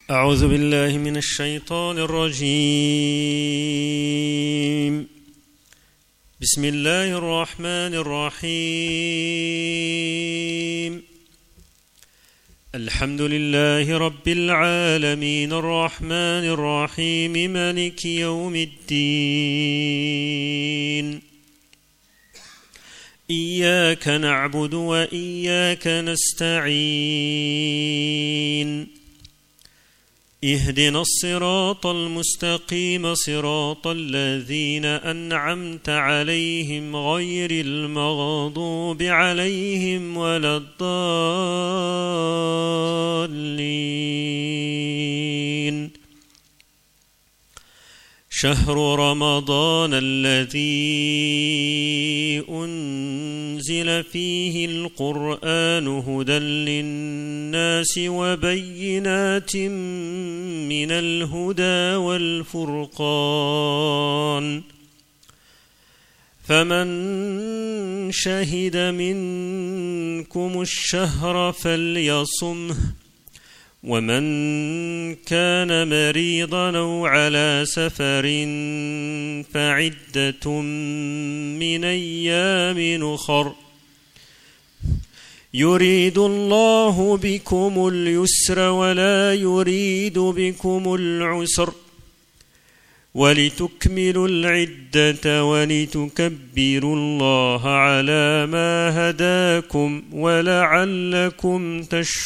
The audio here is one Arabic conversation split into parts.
أعوذ بالله من الشيطان الرجيم. بسم الله الرحمن الرحيم. الحمد لله رب العالمين الرحمن الرحيم مالك يوم الدين. إياك نعبد وإياك نستعين. اهدنا الصراط المستقيم صراط الذين أنعمت عليهم غير المغضوب عليهم ولا الضالين. شهر رمضان الذي أنزل فيه القرآن هدى للناس وبينات من الهدى والفرقان، فمن شهد منكم الشهر فليصمه، ومن كان مريضا أو على سفر فعدة من أيام أخر، يريد الله بكم اليسر ولا يريد بكم العسر، ولتكملوا العدة ولتكبروا الله على ما هداكم ولعلكم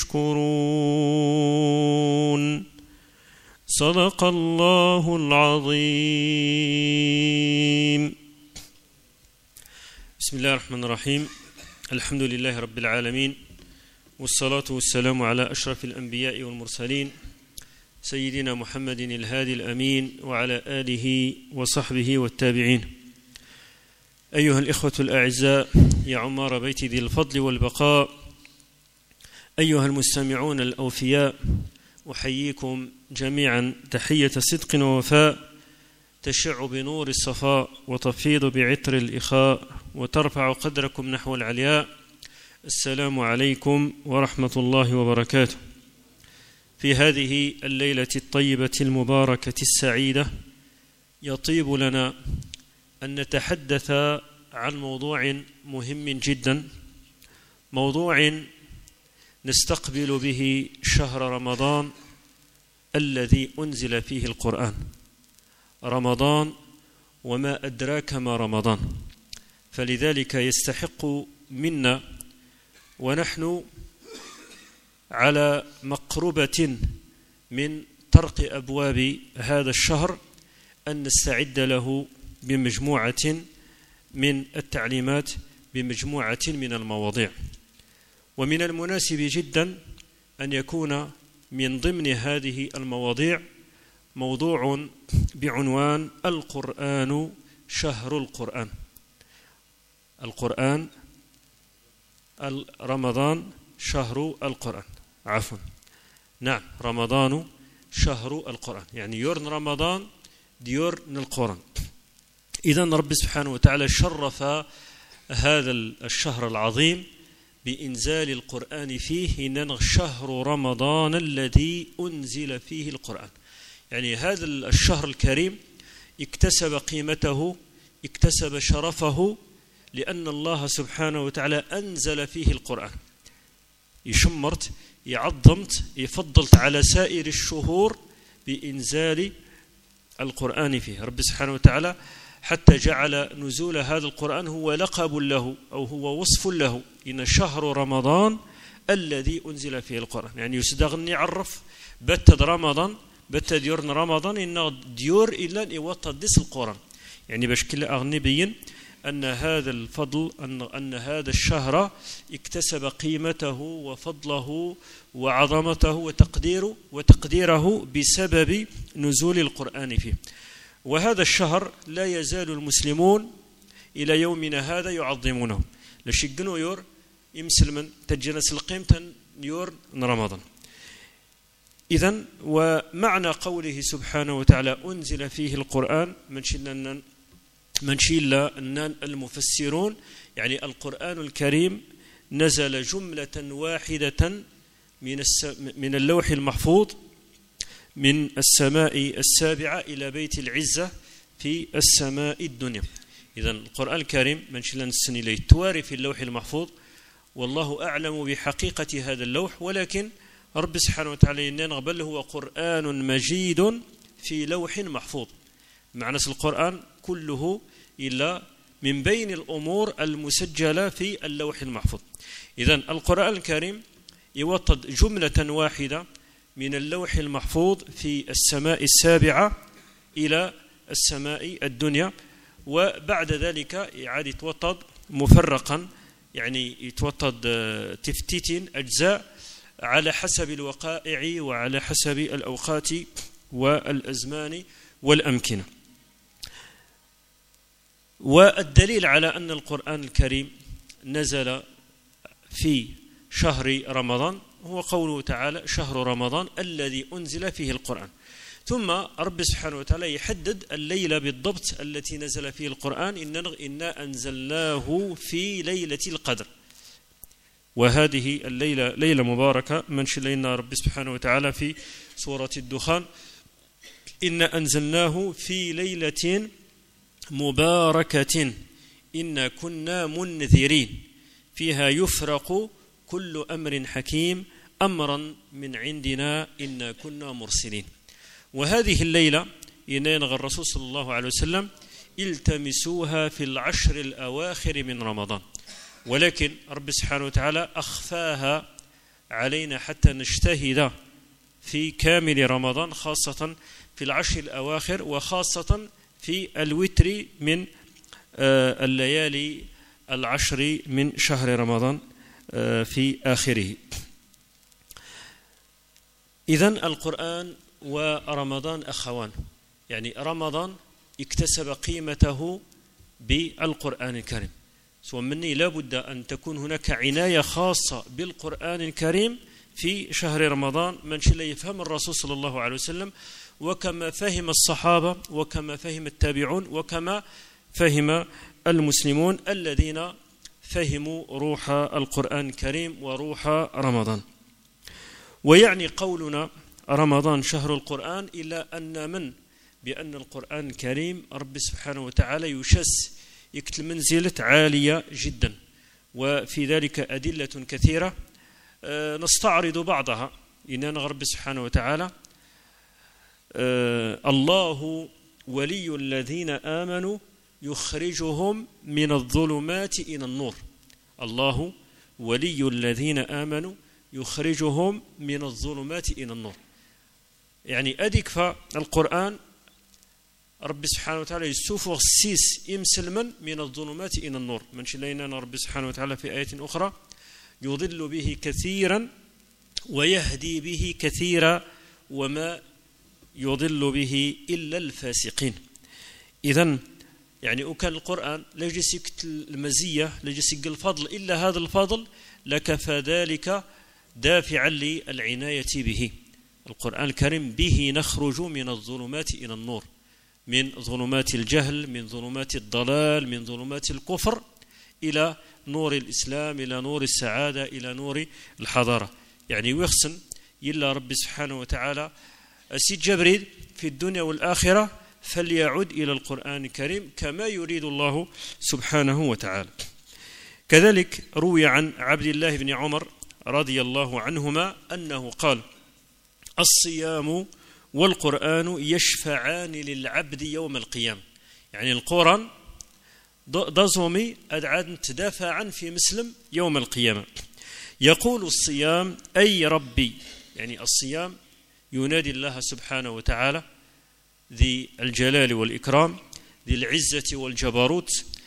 تشكرون. صدق الله العظيم. بسم الله الرحمن الرحيم. الحمد لله رب العالمين، والصلاة والسلام على أشرف الأنبياء والمرسلين سيدنا محمد الهادي الأمين وعلى آله وصحبه والتابعين. أيها الإخوة الأعزاء، يا عمار بيت ذي الفضل والبقاء، أيها المستمعون الأوفياء، أحييكم جميعا تحية صدق ووفاء تشع بنور الصفاء وتفيض بعطر الإخاء وترفع قدركم نحو العلياء. السلام عليكم ورحمة الله وبركاته. في هذه الليلة الطيبة المباركة السعيدة يطيب لنا أن نتحدث عن موضوع مهم جدا، موضوع نستقبل به شهر رمضان الذي أنزل فيه القرآن. رمضان وما أدراك ما رمضان، فلذلك يستحق منا ونحن على مقربة من طرق أبواب هذا الشهر أن نستعد له بمجموعة من التعليمات، بمجموعة من المواضيع. ومن المناسب جدا أن يكون من ضمن هذه المواضيع موضوع بعنوان القرآن شهر القرآن. القرآن رمضان شهر القرآن، عفوا، نعم، رمضان شهر القرآن، يعني يورن رمضان ديورن القرآن. إذن رب سبحانه وتعالى شرف هذا الشهر العظيم بإنزال القرآن فيه، إن شهر رمضان الذي أنزل فيه القرآن. يعني هذا الشهر الكريم اكتسب قيمته، اكتسب شرفه، لأن الله سبحانه وتعالى أنزل فيه القرآن. يشمرت، يعظمت، يفضلت على سائر الشهور بإنزال القرآن فيه رب سبحانه وتعالى، حتى جعل نزول هذا القرآن هو لقب له أو هو وصف له، إن شهر رمضان الذي أنزل فيه القرآن. يعني يسدغني عرف بتد رمضان، بتد يورن رمضان إن ديور إلا يوطدس القرآن، يعني باش كلا أغني بين أن هذا الفضل، أن هذا الشهر اكتسب قيمته وفضله وعظمته وتقديره بسبب نزول القرآن فيه. وهذا الشهر لا يزال المسلمون إلى يومنا هذا يعظمونه. لشقنو يور يمسلمن تجنس القيمة يور رمضان. إذن ومعنى قوله سبحانه وتعالى أنزل فيه القرآن من شيل المفسرون، يعني القرآن الكريم نزل جملة واحدة من اللوح المحفوظ من السماء السابعة إلى بيت العزة في السماء الدنيا. إذن القرآن الكريم من شلن السن إليه تواري في اللوح المحفوظ، والله أعلم بحقيقة هذا اللوح، ولكن رب سبحانه وتعالى ينغبل هو قرآن مجيد في لوح محفوظ. معنى القرآن كله إلا من بين الأمور المسجلة في اللوح المحفوظ. إذن القرآن الكريم يوطد جملة واحدة من اللوح المحفوظ في السماء السابعة إلى السماء الدنيا، وبعد ذلك إعادة يتوطد مفرقا، يعني يتوطد تفتيت أجزاء على حسب الوقائع وعلى حسب الأوقات والأزمان والأمكنة. والدليل على أن القرآن الكريم نزل في شهر رمضان هو قوله تعالى: شهر رمضان الذي أنزل فيه القرآن. ثم رب سبحانه وتعالى يحدد الليلة بالضبط التي نزل فيه القرآن: إنا أنزلناه في ليلة القدر. وهذه الليلة ليلة مباركة من شلينا رب سبحانه وتعالى في سورة الدخان: إنا أنزلناه في ليلة مباركة إنا كنا منذرين فيها يفرق كل أمر حكيم أمرا من عندنا إنا كنا مرسلين. وهذه الليلة ينغى الرسول صلى الله عليه وسلم التمسوها في العشر الأواخر من رمضان، ولكن رب سبحانه وتعالى أخفاها علينا حتى نجتهد في كامل رمضان، خاصة في العشر الأواخر، وخاصة في الوتر من الليالي العشر من شهر رمضان في آخره. إذن القرآن ورمضان أخوان، يعني رمضان اكتسب قيمته بالقرآن الكريم، سوى مني لابد أن تكون هناك عناية خاصة بالقرآن الكريم في شهر رمضان من شاء يفهم الرسول صلى الله عليه وسلم، وكما فهم الصحابة وكما فهم التابعون وكما فهم المسلمون الذين فهموا روح القرآن الكريم وروح رمضان. ويعني قولنا رمضان شهر القرآن إلا أن من بأن القرآن الكريم رب سبحانه وتعالى يشس يكتل منزلة عالية جدا، وفي ذلك أدلة كثيرة نستعرض بعضها. إننا رب سبحانه وتعالى: الله ولي الذين آمنوا يخرجهم من الظلمات إلى النور. الله ولي الذين آمنوا يخرجهم من الظلمات إلى النور. يعني أديك فالقرآن رب سبحانه وتعالى يسوف السيس إمسلما من الظلمات إلى النور. من شلينا رب سبحانه وتعالى في آية أخرى: يضل به كثيرا ويهدي به كثيرا وما يضل به إلا الفاسقين. إذن يعني وكان القرآن لا يجسك المزية لا يجسك الفضل إلا هذا الفضل لكفى ذلك دافعا للعناية به. القرآن الكريم به نخرج من الظلمات إلى النور، من ظلمات الجهل، من ظلمات الضلال، من ظلمات الكفر، إلى نور الإسلام، إلى نور السعادة، إلى نور الحضارة. يعني ويخسن إلا رب سبحانه وتعالى سيد جبريل في الدنيا والآخرة فليعد إلى القرآن الكريم كما يريد الله سبحانه وتعالى. كذلك روي عن عبد الله بن عمر رضي الله عنهما أنه قال: الصيام والقرآن يشفعان للعبد يوم القيامة. يعني القرآن ضزومي أدعاد تدافعا في مسلم يوم القيامة. يقول الصيام: أي ربي، يعني الصيام ينادي الله سبحانه وتعالى ذي الجلال والإكرام ذي العزة والجبروت: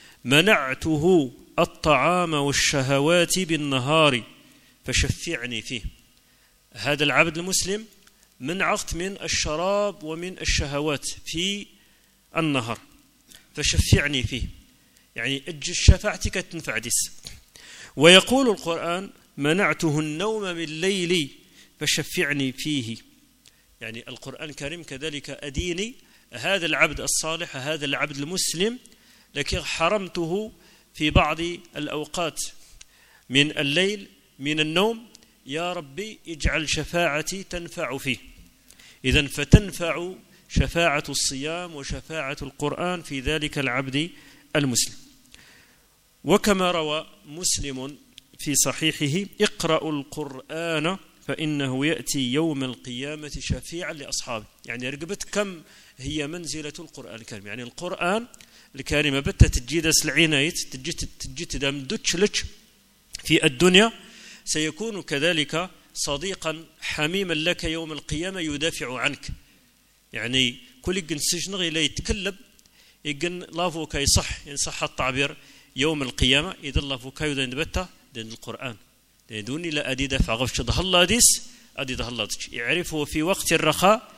منعته الطعام والشهوات بالنهار فشفعني فيه. هذا العبد المسلم منعت من الشراب ومن الشهوات في النهر فشفعني فيه، يعني أجل شفاعتك تنفع ديس. ويقول القرآن: منعته النوم بالليل فشفعني فيه. يعني القرآن الكريم كذلك أديني هذا العبد الصالح هذا العبد المسلم لكن حرمته في بعض الأوقات من الليل من النوم، يا ربي اجعل شفاعتي تنفع فيه. إذن فتنفع شفاعة الصيام وشفاعة القرآن في ذلك العبد المسلم. وكما روى مسلم في صحيحه: اقرأوا القرآن فإنه يأتي يوم القيامة شفيعا لأصحابه. يعني رقبت كم هي منزلة القرآن الكريم. يعني القرآن الكريم بتا تجيد العناية تجيد دمدتش لك في الدنيا، سيكون كذلك صديقا حميما لك يوم القيامة يدافع عنك. يعني كل يجن سجن لا يتكلم يجن لافو كي صح إن صح التعبير يوم القيامة إذا لافو كي يدين بتا دين القرآن دوني لا أدي دفع غفش ضهلا ديس أدي ضهلا يعرفه في وقت الرخاء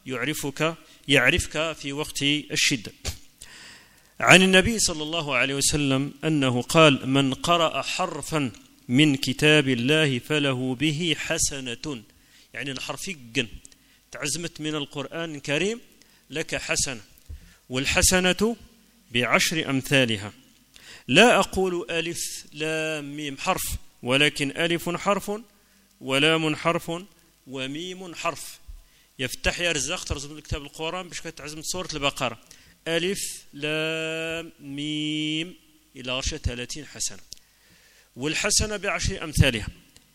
يعرفك في وقت الشدة. عن النبي صلى الله عليه وسلم أنه قال: من قرأ حرفا من كتاب الله فله به حسنة. يعني الحرف جن تعزمت من القرآن الكريم لك حسنة، والحسنة ب10 أمثالها. لا أقول ألف لام ميم حرف، ولكن ألف حرف ولام حرف وميم حرف. يفتح يرزق ترزم كتاب القرآن باش كتعزم سورة البقرة ألف لام ميم إلى 30 حسنة، والحسنة ب10 أمثالها.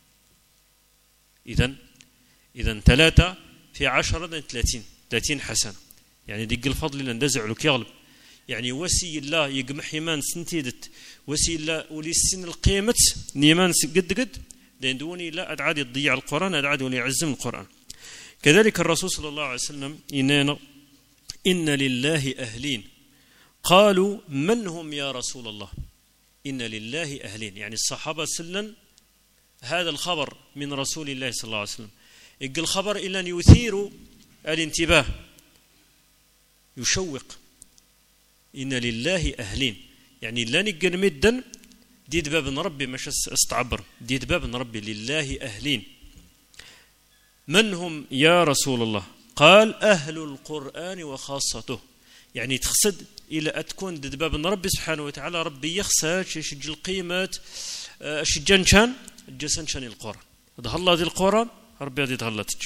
إذن 3 في 10 30 حسنة. يعني ديك الفضل اللي ندزع لك يغلب. يعني وسي الله يقمح يمان سنتيدت وسي الله ولي السن القيمة نيمان قد لأن دوني لا أدعاد يضيع القرآن، أدعاد ولي يعزم القرآن. كذلك الرسول صلى الله عليه وسلم إن لله أهلين. قالوا: من هم يا رسول الله؟ إن لله أهلين. يعني الصحابة سلم هذا الخبر من رسول الله صلى الله عليه وسلم، يقل الخبر إلا أن يثير الانتباه يشوق. إن لله أهلين يعني لا نقل مدا ديد باب ربي مش استعبر ديد باب ربي لله أهلين. من هم يا رسول الله؟ قال: أهل القرآن وخاصته. يعني تقصد إلى أتكون ديد باب ربي سبحانه وتعالى ربي يخسى شج القيمة شجنشان الجسنشان القرآن هذا الله ذي القرآن ربي ذي تغلطج.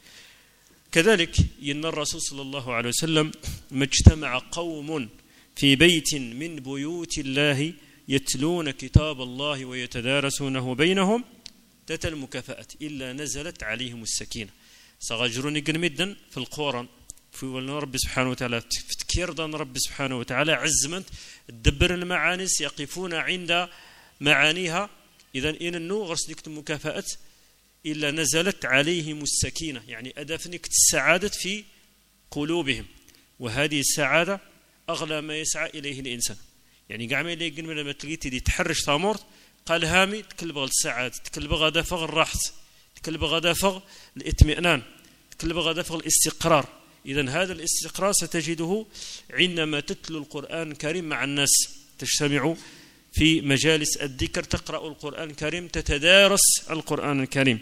كذلك إن الرسول صلى الله عليه وسلم ما اجتمع قوم في بيت من بيوت الله يتلون كتاب الله ويتدارسونه بينهم تتى المكافأة إلا نزلت عليهم السكينة. سغجروني قنمدا في القرآن في رب سبحانه وتعالى تفكير دان رب سبحانه وتعالى عزمت الدبر المعانس يقفون عند معانيها. إذن إن النو غرس لكتم مكافأة إلا نزلت عليهم السكينة. يعني أدافنك السعادة في قلوبهم، وهذه السعادة أغلى ما يسعى إليه الإنسان. يعني قاعد ما يقول لما تلقيتي دي تحرش ثامورت قال هامي تكل بغى السعادة، تكل بغى دافغ الراحة، تكل بغى دافغ الاطمئنان، تكل بغى دافغ الاستقرار. إذن هذا الاستقرار ستجده عندما تتلو القرآن الكريم مع الناس، تجتمع في مجالس الذكر تقرأ القرآن الكريم تتدارس القرآن الكريم.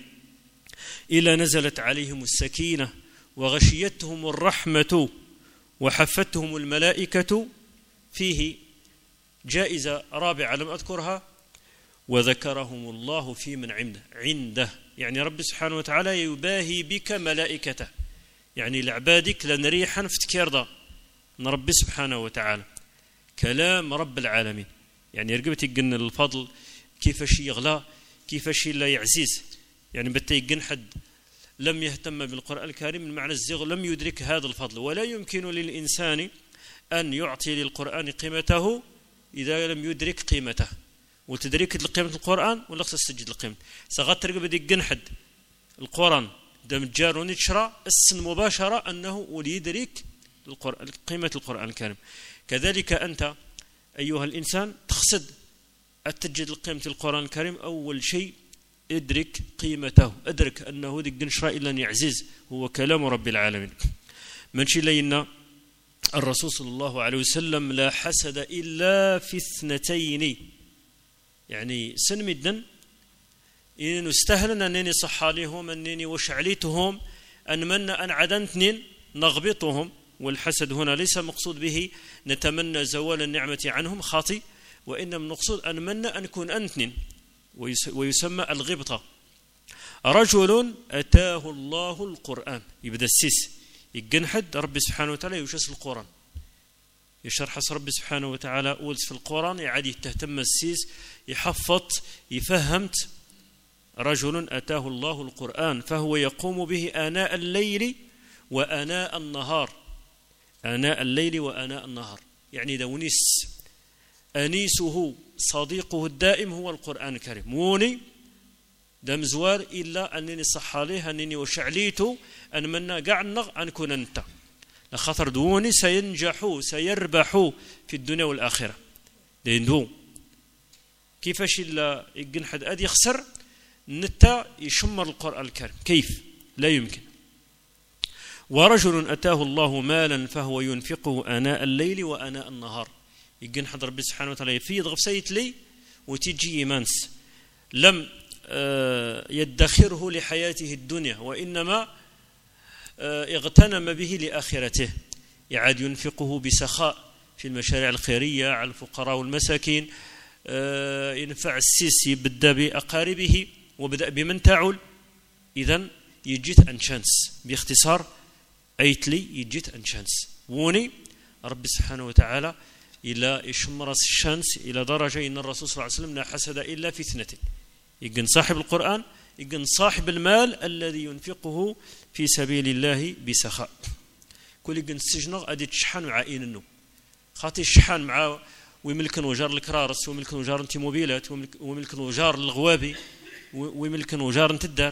إلا نزلت عليهم السكينة وغشيتهم الرحمة وحفتهم الملائكة. فيه جائزة رابعة لم أذكرها: وذكرهم الله في من عنده. يعني رب سبحانه وتعالى يباهي بك ملائكته. يعني لعبادك لنريحا افتكار ذا رب سبحانه وتعالى كلام رب العالمين. يعني رقبتي قلنا الفضل كيفاش يغلى كيفاش لا يعزيز. يعني بتيقن حد لم يهتم بالقرآن الكريم المعنى الزغ لم يدرك هذا الفضل. ولا يمكن للإنسان أن يعطي للقرآن قيمته إذا لم يدرك قيمته. وتدريك قيمة القرآن ولا تسجد القيمة سغت رقبتي قن حد القرآن دم جار ونشرى السن مباشرة أنه وليدرك قيمة القرآن الكريم. كذلك أنت أيها الإنسان تقصد أتجد قيمة القرآن الكريم أول شيء ادرك قيمته، أدرك أنه ذي النشرة إلا يعزيز هو كلام رب العالمين. من شيء لينا الرسول صلى الله عليه وسلم لا حسد إلا في 2. يعني سن مدن إن استهلنا أنني صح عليهم أنني وش عليتهم أن من أن عدنتنين نغبطهم. والحسد هنا ليس مقصود به نتمنى زوال النعمة عنهم خاطئ، وإنما نقصد أن من أن كن أنتن ويسمى الغبطة. رجل أتاه الله القرآن يبدأ السيس يجنحد ربي سبحانه وتعالى يوشس القرآن يشرح ربي سبحانه وتعالى أولس في القرآن يعادي تهتم السيس يحفظ يفهمت رجل أتاه الله القرآن فهو يقوم به آناء الليل وآناء النهار آناء الليل وآناء النهار يعني دونيس أنيسه صديقه الدائم هو القرآن الكريم موني دم زوار إلا أنني صح عليه أنني وشعليته أن منا قعنق أن كون أنت لخطر دوني سينجحوا سيربحوا في الدنيا والآخرة ديندو كيفاش إلا يقن حد أدي يخسر نتا يشمر القرآن الكريم كيف لا يمكن ورجل أتاه الله مالا فهو ينفقه آناء الليل وآناء النهار يقن حد ربي سبحانه وتعالى يفيض غفسيت لي وتجي يمانس لم يدخره لحياته الدنيا وإنما اغتنم به لآخرته يعاد ينفقه بسخاء في المشاريع الخيرية على الفقراء والمساكين ينفع السيسي بدأ بأقاربه وبدأ بمن تعول إذن يجيت أنشانس باختصار أيتلي يجيت أنشانس ووني ربي سبحانه وتعالى إلى يشمرس الشانس إلى درجة إن الرسول صلى الله عليه وسلم لا حسد إلا في اثنتين يقن صاحب القرآن يقن صاحب المال الذي ينفقه في سبيل الله بسخاء كل يقن السجنغ أدي تشحن مع إنه خاطي الشحن مع ويملكن وجار الكرارس ويملكن وجار التيموبيلات ويملكن وجار الغوابي ويملكن وجار الدار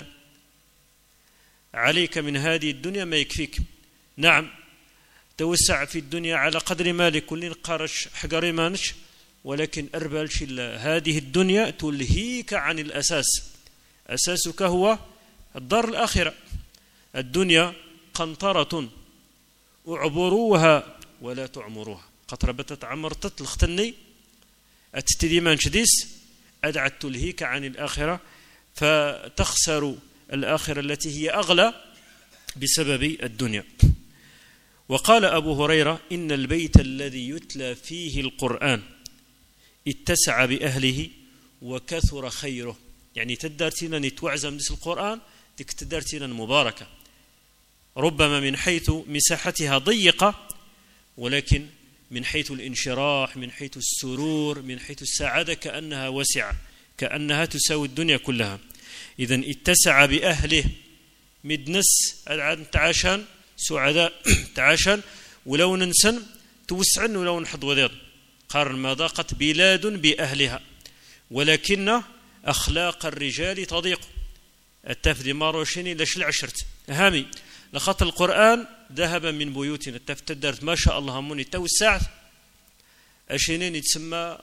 عليك من هذه الدنيا ما يكفيك نعم توسع في الدنيا على قدر مالك كل قارش حقري مانش ولكن أربالش هذه الدنيا تلهيك عن الأساس أساسك هو الدار الآخرة الدنيا قنطرة اعبروها ولا تعمروها قطربت عمرتت الختني أتتدي من شديس أدعت تلهيك عن الآخرة فتخسر الآخرة التي هي أغلى بسبب الدنيا وقال أبو هريرة إن البيت الذي يتلى فيه القرآن اتسع بأهله وكثر خيره يعني تدارتنا نتوعز من القرآن ديك تدارتنا مباركة ربما من حيث مساحتها ضيقة ولكن من حيث الانشراح من حيث السرور من حيث السعادة كأنها واسعة كأنها تساوي الدنيا كلها إذن اتسع بأهله مدنس تعاشان سعداء تعاشان ولو ننسن توسعن ولو نحض وذيض قارن ما ضاقت بلاد بأهلها ولكن أخلاق الرجال تضيق التفدي ماروشيني لش العشرت هامي لخط القرآن ذهب من بيوتنا التفتدرت ما شاء الله هموني توسعت أشينين يتسمى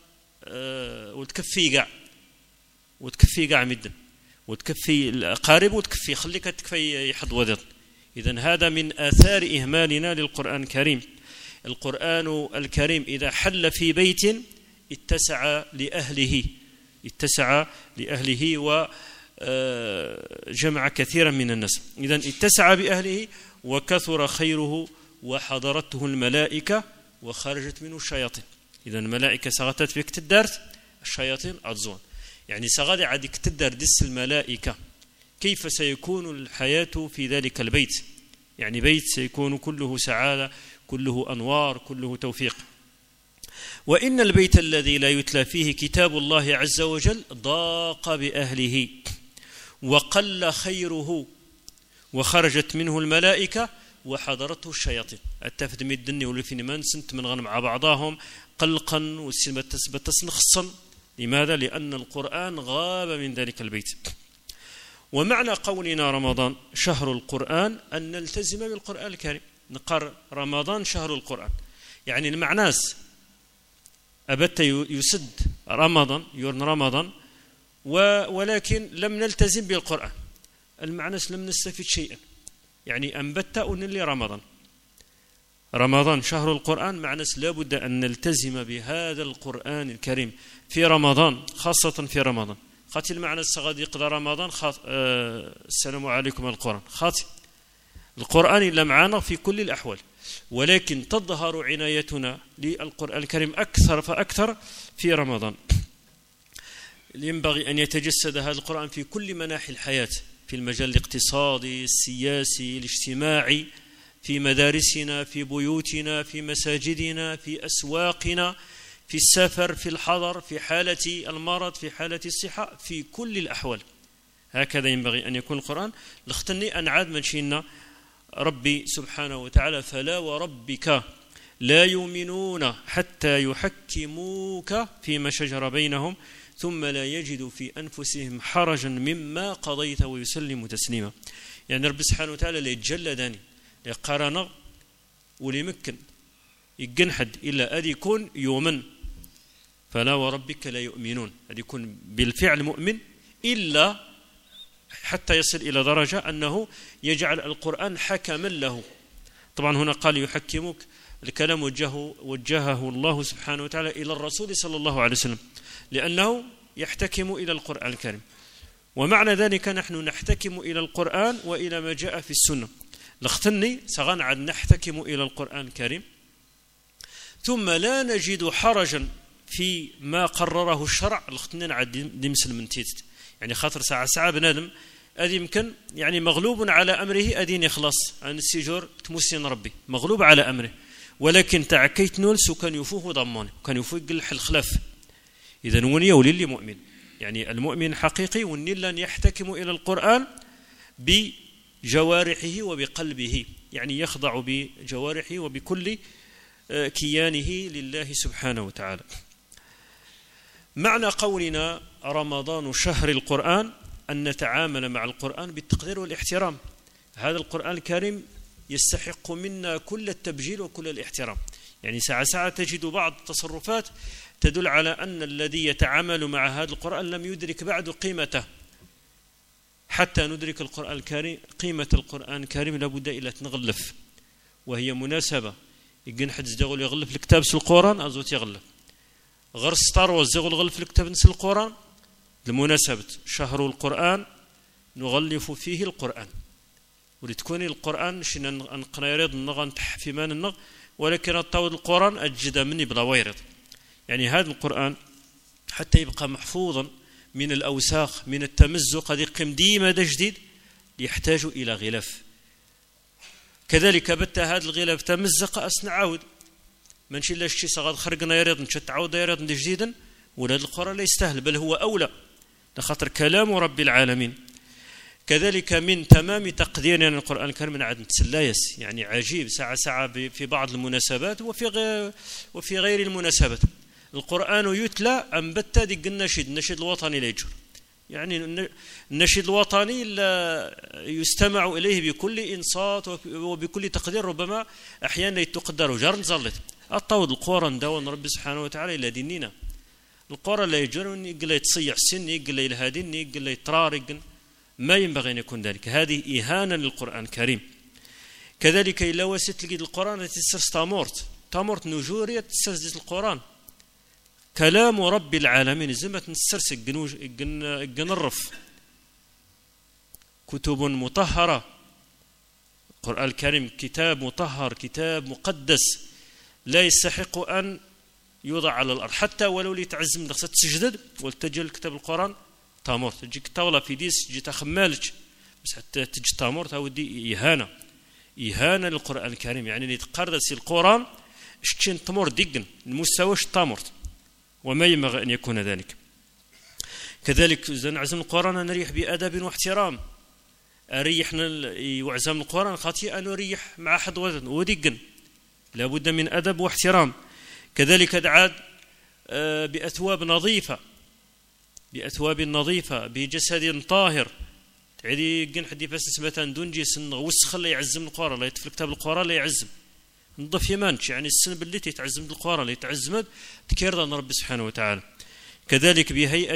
وتكفي قاع مدن وتكفي الأقارب وتكفي خليك تكفي يحض وذيض إذن هذا من آثار إهمالنا للقرآن الكريم القرآن الكريم إذا حل في بيت اتسع لأهله وجمع كثيرا من الناس إذن اتسع بأهله وكثر خيره وحضرته الملائكة وخرجت منه الشياطين إذن الملائكة سغتت فيك تدارت الشياطين أضزون يعني سغادي عادك تدار دس الملائكة كيف سيكون الحياة في ذلك البيت يعني بيت سيكون كله سعادة كله أنوار كله توفيق وإن البيت الذي لا يتلى فيه كتاب الله عز وجل ضاق بأهله وقل خيره وخرجت منه الملائكة وحضرته الشياطين التفد مدني ولفين من سنت من غنم مع بعضهم قلقا وتسنخصا لماذا؟ لأن القرآن غاب من ذلك البيت ومعنى قولنا رمضان شهر القرآن أن نلتزم بالقرآن الكريم نقر رمضان شهر القرآن يعني المعناس أبت يسد رمضان يورن رمضان ولكن لم نلتزم بالقرآن المعناس لم نستفيد شيئا يعني أنبت أنلي رمضان شهر القرآن معناس لابد أن نلتزم بهذا القرآن الكريم في رمضان خاصة في رمضان خاطي المعنى الصغاد يقضى رمضان السلام عليكم القرآن خاطي القرآن إلا معنا في كل الأحوال ولكن تظهر عنايتنا للقرآن الكريم أكثر فأكثر في رمضان ينبغي أن يتجسد هذا القرآن في كل مناحي الحياة في في المجال الاقتصادي، السياسي، الاجتماعي، في مدارسنا، في بيوتنا، في مساجدنا، في أسواقنا، في السفر، في الحضر، في حالة المرض، في حالة الصحة، في كل الأحوال. هكذا ينبغي أن يكون القرآن. لختني أن عاد منشينا ربي سبحانه وتعالى: فلا وربك لا يؤمنون حتى يحكموك فيما شجر بينهم ثم لا يجدوا في أنفسهم حرجا مما قضيت ويسلموا تسليما. يعني ربي سبحانه وتعالى لا يتجلى داني لا قرانا ولي يمكن يجنحد إلا أدي يكون يؤمن. فلا وربك لا يؤمنون، أدي يكون بالفعل مؤمن إلا حتى يصل إلى درجة أنه يجعل القرآن حكما له. طبعا هنا قال يحكموك، الكلام وجهه الله سبحانه وتعالى إلى الرسول صلى الله عليه وسلم لأنه يحتكم إلى القرآن الكريم، ومعنى ذلك نحن نحتكم إلى القرآن وإلى ما جاء في السنة. لختني سغنعد نحتكم إلى القرآن الكريم ثم لا نجد حرجا في ما قرره الشرع. لختني نعد دمسل من تيت، يعني خاطر ساعة بنادم أدي يمكن يعني مغلوب على أمره أدين يخلص عن السجور تمسين ربي مغلوب على أمره، ولكن تعكيت نولس وكان يفوه ضمان وكان يفوه يقلح الخلاف. إذن وني ولي مؤمن، يعني المؤمن حقيقي وني لن يحتكم إلى القرآن بجوارحه وبقلبه، يعني يخضع بجوارحه وبكل كيانه لله سبحانه وتعالى. معنى قولنا رمضان شهر القرآن أن نتعامل مع القرآن بالتقدير والاحترام. هذا القرآن الكريم يستحق منا كل التبجيل وكل الاحترام. يعني ساعة تجد بعض التصرفات تدل على أن الذي يتعامل مع هذا القرآن لم يدرك بعد قيمته. حتى ندرك القرآن الكريم قيمة القرآن الكريم لابد إلى تنغلف، وهي مناسبة. يقن حد يقول يغلف الكتاب في القرآن أزوت يغلف غير ستار وزغل غلف الكتاب نسل القرآن لمناسبة شهر القرآن نغلف فيه القرآن، ولتكون القرآن شنا نقنا يريد النغ تحفيمان النغ، ولكن الطاود القرآن أجد مني بلا ويرد. يعني هذا القرآن حتى يبقى محفوظا من الأوساخ من التمزق قد يقيم ديما جديد يحتاج إلى غلاف. كذلك بت هذا الغلاف تمزق أسنع عاود ما نشي لا شي صغار خرجنا يريد نشت عود يريد جديدا، ولا القرآن لا يستاهل بل هو أولى لخاطر كلام رب العالمين. كذلك من تمام تقديرنا القرآن الكريم من عدم تسلايس، يعني عجيب ساعة في بعض المناسبات وفي غير المناسبات القرآن يتلى أنبت دق النشيد الوطني لا يجر. يعني النشيد الوطني لا يستمع إليه بكل إنصات وبكل تقدير، ربما أحيانا يتقدر جار نزلت الطود القرآن دون رب سبحانه وتعالى إلى ديننا. القرآن لا يجر يقول لا يتصيح سن يقول لا يلهادين يقول لا يترارق، ما ينبغي أن يكون ذلك. هذه إهانة للقرآن الكريم. كذلك إلا وست لقيت القرآن تسرس تامورت نجورية تسرس القرآن كلام رب العالمين زمت نسرس الرف كتب مطهرة. القرآن الكريم كتاب مطهر كتاب مقدس لا يستحق أن يوضع على الأرض، حتى ولو ليتعزم نقصد تسجدد والتجل كتاب القرآن تامورت تجيك طاولة في ديس تجي تخمالك بس حتى تجي تامورت هو دي إهانة للقرآن الكريم. يعني اللي تقردس القرآن شتين تمور ديجن المستوى تامورت، وما ينبغي أن يكون ذلك. كذلك إذا نعزم القرآن نريح بأدب واحترام، أريحنا وعزم القرآن خاطئ أن نريح مع حد وديجن لابد من أدب واحترام. كذلك دعاد بأثواب نظيفة بجسد طاهر تعدي جن حدي بس اسمتان دونجي سن وسخ لا يعزم القرآن لا يتفل كتاب القرآن لا يعزم نضف يمانش، يعني السن باللي يتعزم القرآن لا يتعزم تكيرضا رب سبحانه وتعالى. كذلك بهيئة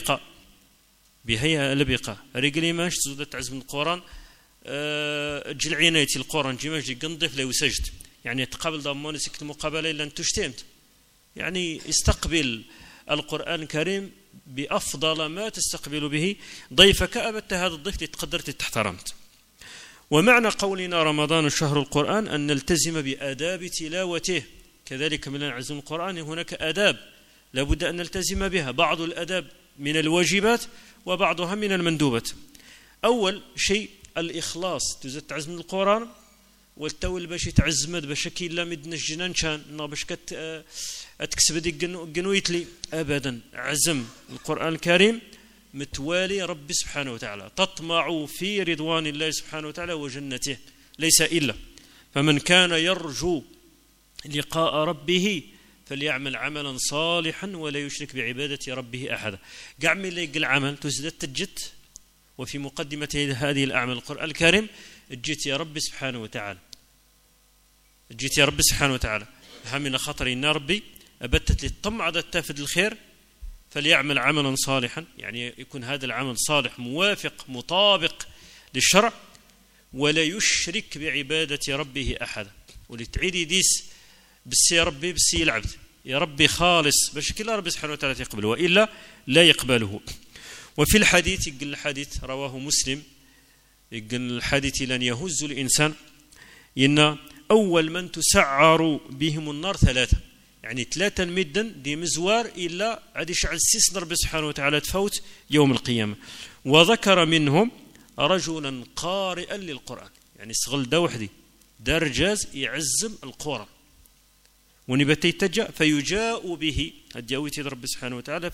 لبقة رجلي ماش زود تعزم القرآن جل عناية القرآن جماش جنضف لا يسجد، يعني تقابل ضمان سكت المقابلة إلا أن تشتمت، يعني استقبل القرآن الكريم بأفضل ما تستقبل به ضيفك أبت هذا الضيف تقدرت تحترمت. ومعنى قولنا رمضان شهر القرآن أن نلتزم بآداب تلاوته. كذلك من العزم القرآن هناك آداب لابد أن نلتزم بها، بعض الآداب من الواجبات وبعضها من المندوبات. أول شيء الإخلاص تزت تعزم القرآن والتول باش يتعزمد بشكل لا مدن الجنان كان باش تكسب دي جنويتلي أبدا. عزم القرآن الكريم متوالي ربي سبحانه وتعالى، تطمع في رضوان الله سبحانه وتعالى وجنته ليس إلا. فمن كان يرجو لقاء ربه فليعمل عملا صالحا ولا يشرك بعبادة ربه أحدا. قعمل لي العمل تزدد تجت، وفي مقدمة هذه الأعمال القرآن الكريم جيت يا ربي سبحانه وتعالى، جيت يا ربي سبحانه وتعالى همنا خطري إن ربي أبتت للطمع على التافد الخير فليعمل عملا صالحا، يعني يكون هذا العمل صالح موافق مطابق للشرع، ولا يشرك بعبادة ربه أحدا. ولتعيدي ديس بس يا ربي بس يلعب يا ربي خالص باش كلا ربي سبحانه وتعالى يقبله، وإلا لا يقبله. وفي الحديث يقول الحديث رواه مسلم، يقول الحديث لن يهز الإنسان إن أول من تسعر بهم النار ثلاثة، يعني ثلاثة مدن دي مزوار إلا عاد يشعل السيس ربي سبحانه وتعالى تفوت يوم القيامة. وذكر منهم رجلا قارئا للقرآن، يعني استغل ده وحدي درجاز يعزم القرآن ونبتي تجا فيجاء به الجاويت ربي سبحانه وتعالى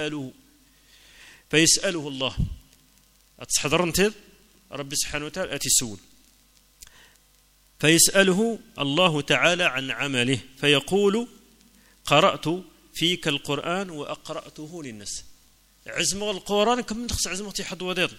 فيسأله الله أتصحضرنت ربي سبحانه وتعالى أتسول فيسأله الله تعالى عن عمله فيقول قرأت فيك القرآن وأقرأته للناس. عزم القرآن كم تخص عزمتي حد ودير،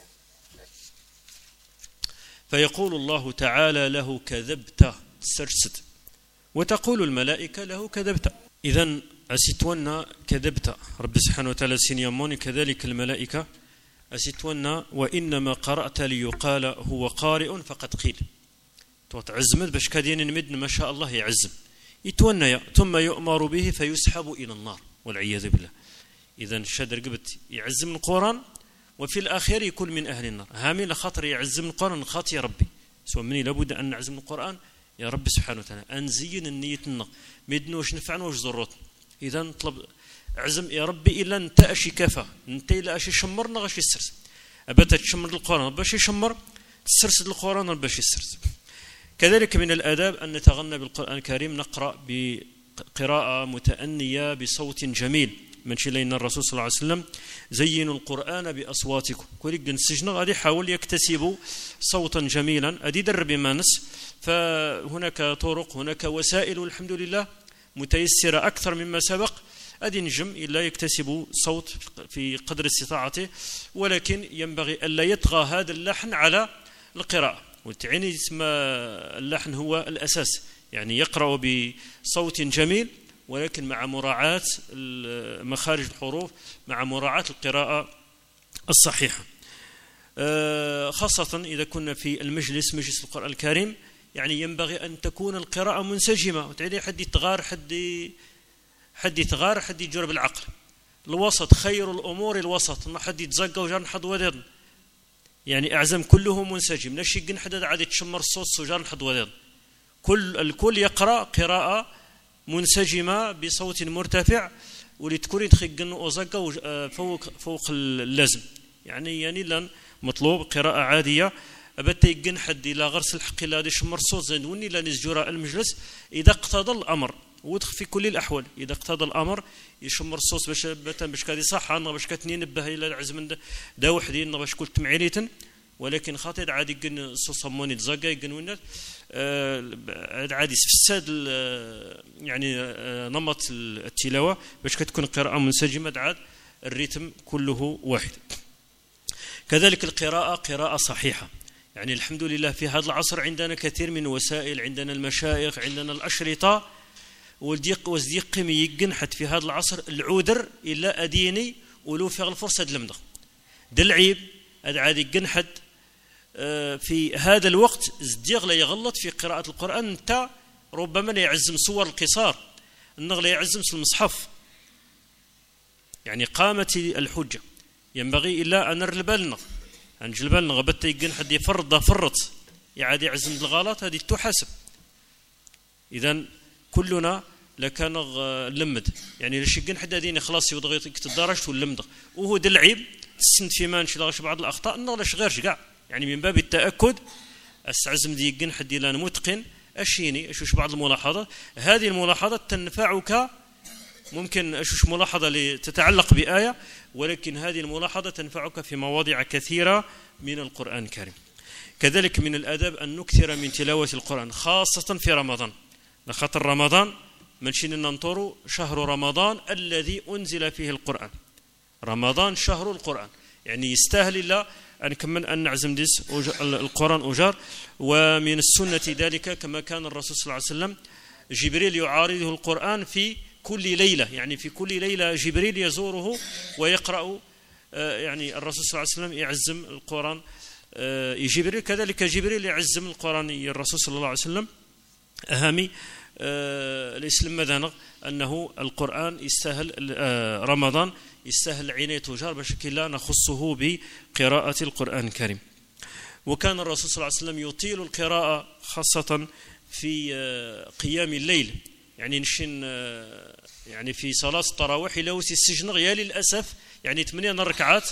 فيقول الله تعالى له كذبت سرست، وتقول الملائكة له كذبت. إذن أسيتونا كذبت رب سبحانه وتعالى سينياموني كذلك الملائكة أسيتونا وإنما قرأت ليقال هو قارئ فقد قيل عزمت باش كادين نمدن ما شاء الله يعزم يتونى ثم يؤمر به فيسحب إلى النار والعياذ بالله. إذن شادر قبت يعزم القرآن وفي الآخر يكون من أهل النار. هامي لخاطر يعزم القرآن خاطر يا ربي سوى مني لابد أن نعزم القرآن يا رب سبحانه وتعالى أنزين النية مدن وش نفعنا وش ضرورتنا. إذا نطلب عزم يا ربي إلا أنت أشي كفى أنت إلا أشي شمرنا غش السرس أبتا تشمر القرآن باش يشمر تسرسد القرآن باش يسرس. كذلك من الآداب أن نتغنى بالقرآن الكريم، نقرأ بقراءة متأنية بصوت جميل. من شلين الرسول صلى الله عليه وسلم زينوا القرآن بأصواتكم، كل السجن غادي يحاول يكتسبوا صوتا جميلا أدي درب مانس. فهناك طرق هناك وسائل والحمد لله متيسرة أكثر مما سبق أدي نجم إلا يكتسبوا صوت في قدر استطاعته، ولكن ينبغي ألا يطغى هذا اللحن على القراءة. والتعيني اسم اللحن هو الأساس، يعني يقرأ بصوت جميل ولكن مع مراعاة مخارج الحروف مع مراعاة القراءة الصحيحة، خاصة إذا كنا في المجلس مجلس القرآن الكريم. يعني ينبغي أن تكون القراءة منسجمة، وتعيني حد يتغار حد يجرب العقل. الوسط خير الأمور الوسط، ما حد يتزقى وجان حد ودير، يعني أعزم كله منسجم نشي جن حدد عاد يتشمر الصوت سجان حد ودير. الكل يقرأ قراءة منسجمة بصوت مرتفع ولتكون تخجن وزقة فوق اللازم. يعني لن مطلوب قراءة عادية أبتي يجن حد إلى غرس الحق لا يشمر صوت زين وني لا نزجراء المجلس إذا اقتضى الأمر، ودخل في كل الأحوال إذا اقتضى الأمر يشمر الصوت باش كادي صح أنا باش كاتني نبه إلى العزم دا وحدي أنا باش كنت معيريتن، ولكن خاطر عادي يجن صوت صموني تزقى يجن ونات عادي فساد يعني نمط التلاوة باش كتكون قراءة منسجمة عاد الريتم كله واحد. كذلك القراءة قراءة صحيحة، يعني الحمد لله في هذا العصر عندنا كثير من وسائل، عندنا المشايخ عندنا الأشرطة وزديق يجن حتى في هذا العصر العودر إلا أديني ولو في الفرصة دلمدغ دلعيب عادي يجن حد في هذا الوقت زديق لا يغلط في قراءة القرآن. انت ربما لا يعزم صور القصار النغ لا يعزم المصحف، يعني قامت الحجة ينبغي إلا أن نرلبالنا أنجلبالنا غبت يجن حد فرط يعادي يعزم الغلط هذه تحاسب. إذن كلنا لكان لمد، يعني ليش يجن حد هذين خلاص يضغط يكتدارش واللمد وهو دلعيب تسنت فيما نشلاغش بعض الأخطاء نغلش غيرش كاع يعني من باب التأكد استعزم ديقن حدي لان متقن أشيني أشوش بعض الملاحظات هذه الملاحظات تنفعك ممكن أشوش ملاحظة لتتعلق بآية ولكن هذه الملاحظة تنفعك في مواضع كثيرة من القرآن الكريم. كذلك من الأدب أن نكثر من تلاوة القرآن خاصة في رمضان لخاطر رمضان منشين ننطر شهر رمضان الذي أنزل فيه القرآن رمضان شهر القرآن يعني يستاهل الله أن كمن أن نعزم ديس القرآن أجار. ومن السنة ذلك كما كان الرسول صلى الله عليه وسلم جبريل يعارضه القرآن في كل ليلة يعني في كل ليلة جبريل يزوره ويقرأ يعني الرسول صلى الله عليه وسلم يعزم القرآن جبريل كذلك جبريل يعزم القرآن الرسول صلى الله عليه وسلم أهمي الإسلام ماذا أنه القرآن يستاهل رمضان يستاهل عيني تجار بشكل لا نخصه بقراءة القرآن الكريم. وكان الرسول صلى الله عليه وسلم يطيل القراءة خاصة في قيام الليل يعني نشين يعني في صلاة التراويح لو السجن غيا للأسف يعني 8 ركعات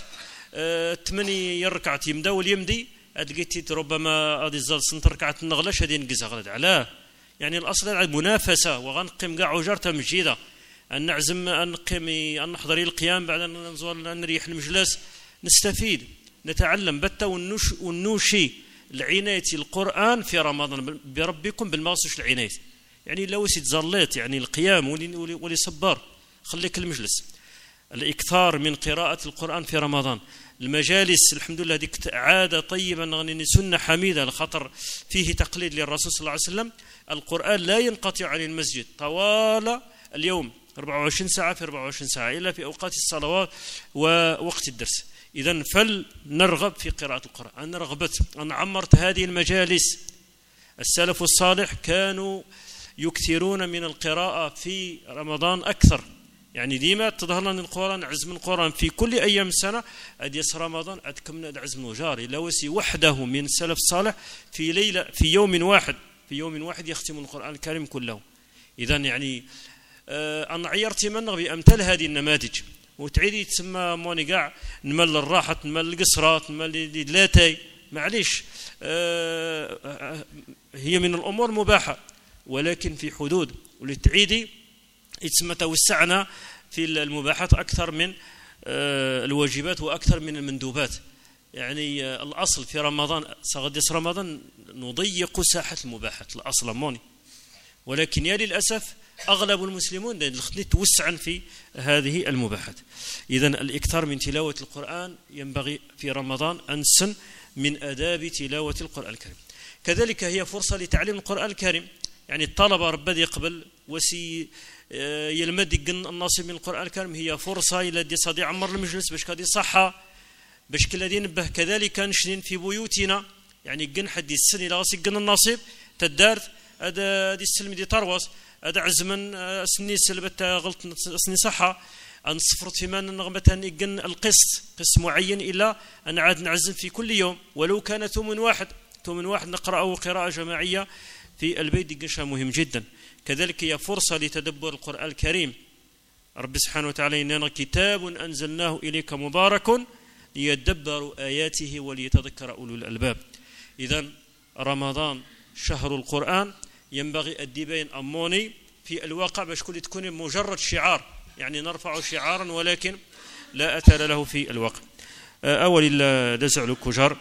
8 ركعات يمدا واليمدي أدقيت ربما هذه الزال سنت ركعات النغلاش هذه نقزها غلط علاه يعني الأصل منافسة وغنقيم كاع عجرة مجيدة أن نعزم أن نقيم أن نحضر القيام بعد أن نزول أن نريح المجلس نستفيد نتعلم بتا ونوشي العناية القرآن في رمضان بربكم بالمغصوش العناية يعني لو ظليت يعني القيام ولي صبر خليك المجلس الإكثار من قراءة القرآن في رمضان المجالس الحمد لله ديك عادة طيبة سنة حميدة لخطر فيه تقليد للرسول صلى الله عليه وسلم. القرآن لا ينقطع عن المسجد طوال اليوم 24 ساعة في 24 ساعة إلا في أوقات الصلوات ووقت الدرس. إذن فلنرغب في قراءة القرآن. أنا رغبت أن عمرت هذه المجالس. السلف الصالح كانوا يكثرون من القراءة في رمضان أكثر يعني ديما تظهر لنا القرآن عزم القرآن في كل أيام السنة أديس رمضان أتكمل عزم وجاري لوسي وحده من السلف الصالح في ليلة في يوم واحد يختم القرآن الكريم كله. إذن يعني أنا عيرت من بأمثال هذه النماذج وتعيدي تسمى موني قاع نمل الراحة نمل القصرات نمل اللاتي معليش هي من الأمور مباحة ولكن في حدود ولتعيدي يتسمى توسعنا في المباحات أكثر من الواجبات وأكثر من المندوبات يعني الأصل في رمضان سغدس رمضان نضيق ساحة المباحات الأصل موني ولكن يا للأسف أغلب المسلمون توسعا في هذه المباحات. إذن الإكثار من تلاوة القرآن ينبغي في رمضان أنسن من آداب تلاوة القرآن الكريم. كذلك هي فرصة لتعليم القرآن الكريم يعني الطلبة ربما يقبل وسي يلمد الناصب من القرآن الكريم هي فرصة إلى دي صدي عمر المجلس باش كادي صحة باش كلا دي نبه كذلك نشرين في بيوتنا يعني قن حد السن إلى غاسي قن الناصب تدارت هذا دي السلم دي تروس هذا عزمن سني سلبت غلط سني صحة أن صفرت في من نغمة يقن القسط قسط معين إلا أن عاد نعزم في كل يوم ولو كان ثمن واحد نقرأه قراءة جماعية في البيت دي مهم جدا. كذلك هي فرصة لتدبر القرآن الكريم. رب سبحانه وتعالى إننا كتاب أنزلناه إليك مبارك ليدبروا آياته وليتذكر أولو الألباب. إذن رمضان شهر القرآن ينبغي الديبين أموني في الواقع باش كل تكون مجرد شعار يعني نرفع شعارا ولكن لا أثر له في الواقع. أول لا دزع الكجار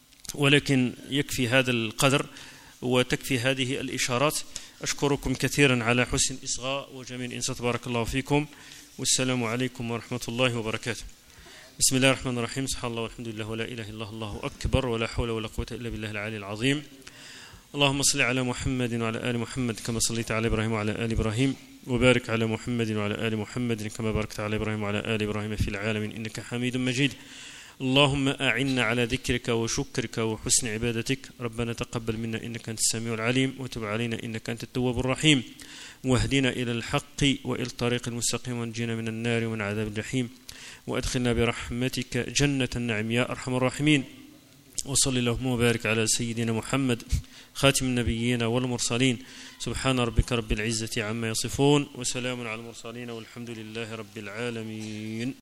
ولكن يكفي هذا القدر وتكفي هذه الإشارات. أشكركم كثيرا على حسن الإصغاء وجميل الإنصات بارك الله فيكم والسلام عليكم ورحمة الله وبركاته. بسم الله الرحمن الرحيم سبحان الله والحمد لله ولا إله إلا الله أكبر ولا حول ولا قوة إلا بالله العلي العظيم. اللهم صل على محمد وعلى آل محمد كما صليت على إبراهيم وعلى آل إبراهيم وبارك على محمد وعلى آل محمد كما باركت على إبراهيم وعلى آل إبراهيم في العالمين إنك حميد مجيد. اللهم أعنا على ذكرك وشكرك وحسن عبادتك. ربنا تقبل منا إنك أنت السميع العليم وتب علينا إنك أنت التواب الرحيم واهدنا إلى الحق وإلى الطريق المستقيم وانجينا من النار ومن عذاب الجحيم وأدخلنا برحمتك جنة النعيم يا أرحم الراحمين. وصلى اللهم وبارك على سيدنا محمد خاتم النبيين والمرسلين. سبحان ربك رب العزة عما يصفون وسلام على المرسلين والحمد لله رب العالمين.